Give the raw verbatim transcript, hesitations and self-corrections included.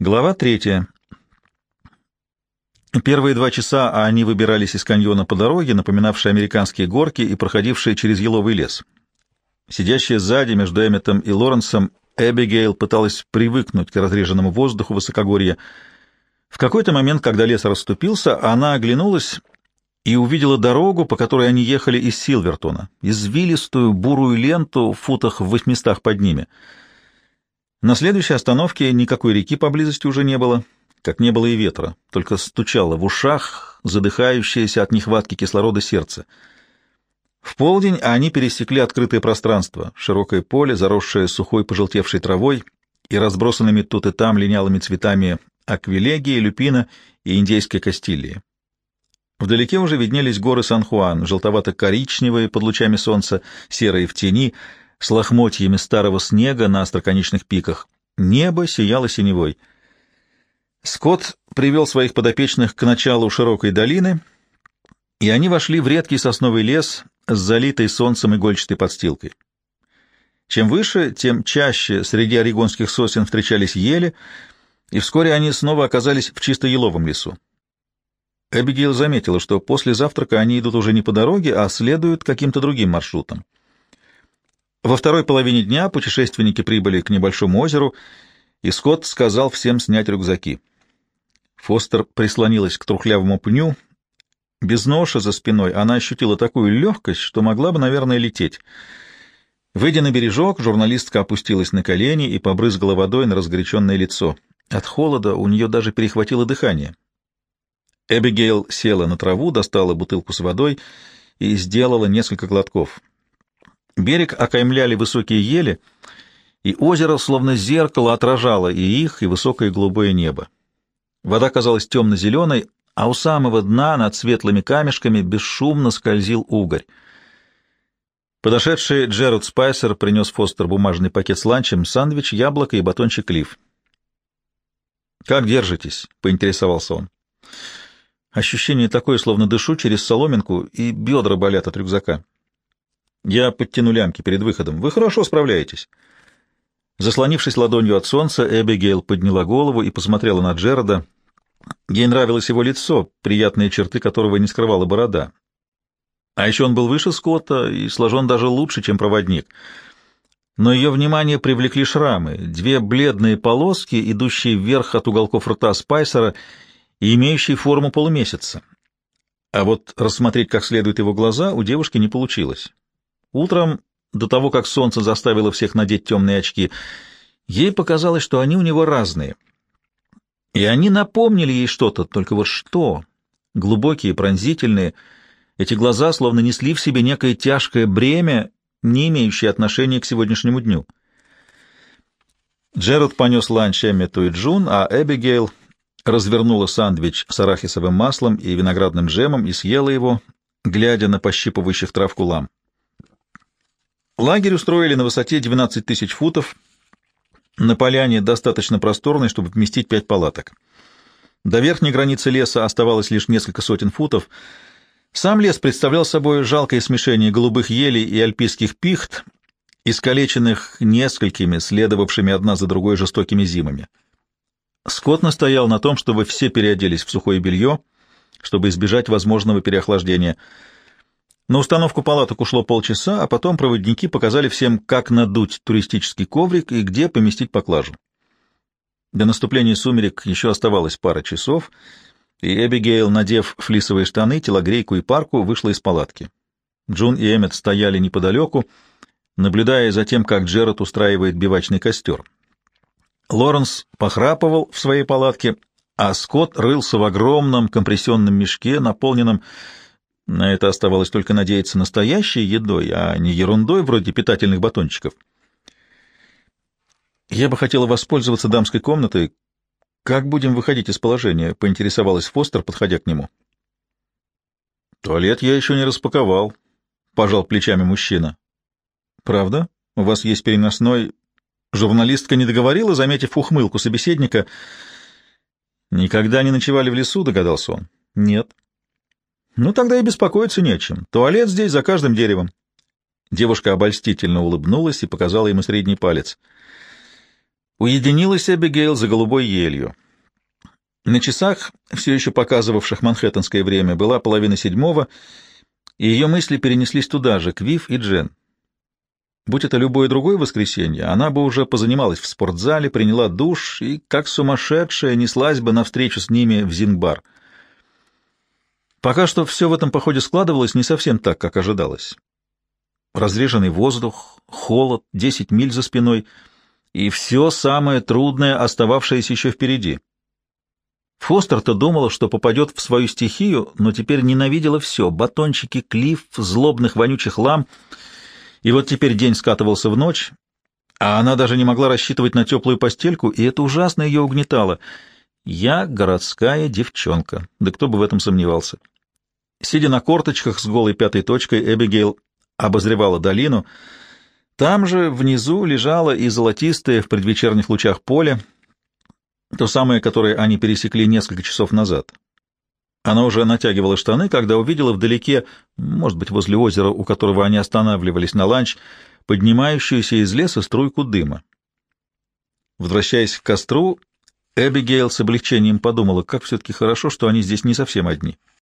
Глава третья. Первые два часа они выбирались из каньона по дороге, напоминавшей американские горки и проходившие через еловый лес. Сидящая сзади между Эмметом и Лоренсом, Эбигейл пыталась привыкнуть к разреженному воздуху высокогорья. В какой-то момент, когда лес расступился, она оглянулась и увидела дорогу, по которой они ехали из Силвертона, извилистую бурую ленту в футах в восьмистах под ними. На следующей остановке никакой реки поблизости уже не было, как не было и ветра, только стучало в ушах задыхающееся от нехватки кислорода сердце. В полдень они пересекли открытое пространство, широкое поле, заросшее сухой пожелтевшей травой и разбросанными тут и там линялыми цветами аквилегии, люпина и индейской кастилии. Вдалеке уже виднелись горы Сан-Хуан, желтовато-коричневые под лучами солнца, серые в тени, с лохмотьями старого снега на остроконечных пиках. Небо сияло синевой. Скотт привел своих подопечных к началу широкой долины, и они вошли в редкий сосновый лес с залитой солнцем игольчатой подстилкой. Чем выше, тем чаще среди орегонских сосен встречались ели, и вскоре они снова оказались в чисто еловом лесу. Эбигейл заметила, что после завтрака они идут уже не по дороге, а следуют каким-то другим маршрутам. Во второй половине дня путешественники прибыли к небольшому озеру, и Скотт сказал всем снять рюкзаки. Фостер прислонилась к трухлявому пню. Без ноши за спиной она ощутила такую легкость, что могла бы, наверное, лететь. Выйдя на бережок, журналистка опустилась на колени и побрызгала водой на разгоряченное лицо. От холода у нее даже перехватило дыхание. Эбигейл села на траву, достала бутылку с водой и сделала несколько глотков. Берег окаймляли высокие ели, и озеро, словно зеркало, отражало и их, и высокое голубое небо. Вода казалась темно-зеленой, а у самого дна над светлыми камешками бесшумно скользил угорь. Подошедший Джерард Спайсер принес Фостер бумажный пакет с ланчем, сэндвич, яблоко и батончик Клифф. «Как держитесь?» — поинтересовался он. Ощущение такое, словно дышу через соломинку, и бедра болят от рюкзака. Я подтяну лямки перед выходом. Вы хорошо справляетесь. Заслонившись ладонью от солнца, Эбигейл подняла голову и посмотрела на Джерарда. Ей нравилось его лицо, приятные черты которого не скрывала борода. А еще он был выше Скотта и сложен даже лучше, чем проводник. Но ее внимание привлекли шрамы, две бледные полоски, идущие вверх от уголков рта Спайсера и имеющие форму полумесяца. А вот рассмотреть как следует его глаза у девушки не получилось. Утром, до того, как солнце заставило всех надеть темные очки, ей показалось, что они у него разные. И они напомнили ей что-то, только вот что? Глубокие, пронзительные. Эти глаза словно несли в себе некое тяжкое бремя, не имеющее отношения к сегодняшнему дню. Джерард понес ланч Эммету и Джун, а Эбигейл развернула сэндвич с арахисовым маслом и виноградным джемом и съела его, глядя на пощипывающих травку лам. Лагерь устроили на высоте двенадцать тысяч футов, на поляне достаточно просторной, чтобы вместить пять палаток. До верхней границы леса оставалось лишь несколько сотен футов. Сам лес представлял собой жалкое смешение голубых елей и альпийских пихт, искалеченных несколькими, следовавшими одна за другой жестокими зимами. Скотт настоял на том, чтобы все переоделись в сухое белье, чтобы избежать возможного переохлаждения. На установку палаток ушло полчаса, а потом проводники показали всем, как надуть туристический коврик и где поместить поклажу. До наступления сумерек еще оставалось пара часов, и Эбигейл, надев флисовые штаны, телогрейку и парку, вышла из палатки. Джун и Эммет стояли неподалеку, наблюдая за тем, как Джерард устраивает бивачный костер. Лоренс похрапывал в своей палатке, а Скотт рылся в огромном компрессионном мешке, наполненном, на это оставалось только надеяться, настоящей едой, а не ерундой вроде питательных батончиков. «Я бы хотела воспользоваться дамской комнатой. Как будем выходить из положения?» — поинтересовалась Фостер, подходя к нему. «Туалет я еще не распаковал», — пожал плечами мужчина. «Правда? У вас есть переносной...» Журналистка не договорила, заметив ухмылку собеседника. «Никогда не ночевали в лесу?» — догадался он. «Нет». «Ну, тогда и беспокоиться не о чем. Туалет здесь за каждым деревом». Девушка обольстительно улыбнулась и показала ему средний палец. Уединилась Эбигейл за голубой елью. На часах, все еще показывавших манхэттенское время, была половина седьмого, и ее мысли перенеслись туда же, к Вив и Джен. Будь это любое другое воскресенье, она бы уже позанималась в спортзале, приняла душ и, как сумасшедшая, неслась бы навстречу с ними в Зинг-бар. Пока что все в этом походе складывалось не совсем так, как ожидалось. Разреженный воздух, холод, десять миль за спиной и все самое трудное, остававшееся еще впереди. Фостер-то думала, что попадет в свою стихию, но теперь ненавидела все — батончики, клифф, злобных вонючих лам. И вот теперь день скатывался в ночь, а она даже не могла рассчитывать на теплую постельку, и это ужасно ее угнетало. Я городская девчонка, да кто бы в этом сомневался. Сидя на корточках с голой пятой точкой, Эбигейл обозревала долину. Там же внизу лежало и золотистое в предвечерних лучах поле, то самое, которое они пересекли несколько часов назад. Она уже натягивала штаны, когда увидела вдалеке, может быть, возле озера, у которого они останавливались на ланч, поднимающуюся из леса струйку дыма. Возвращаясь к костру, Эбигейл с облегчением подумала, как все-таки хорошо, что они здесь не совсем одни.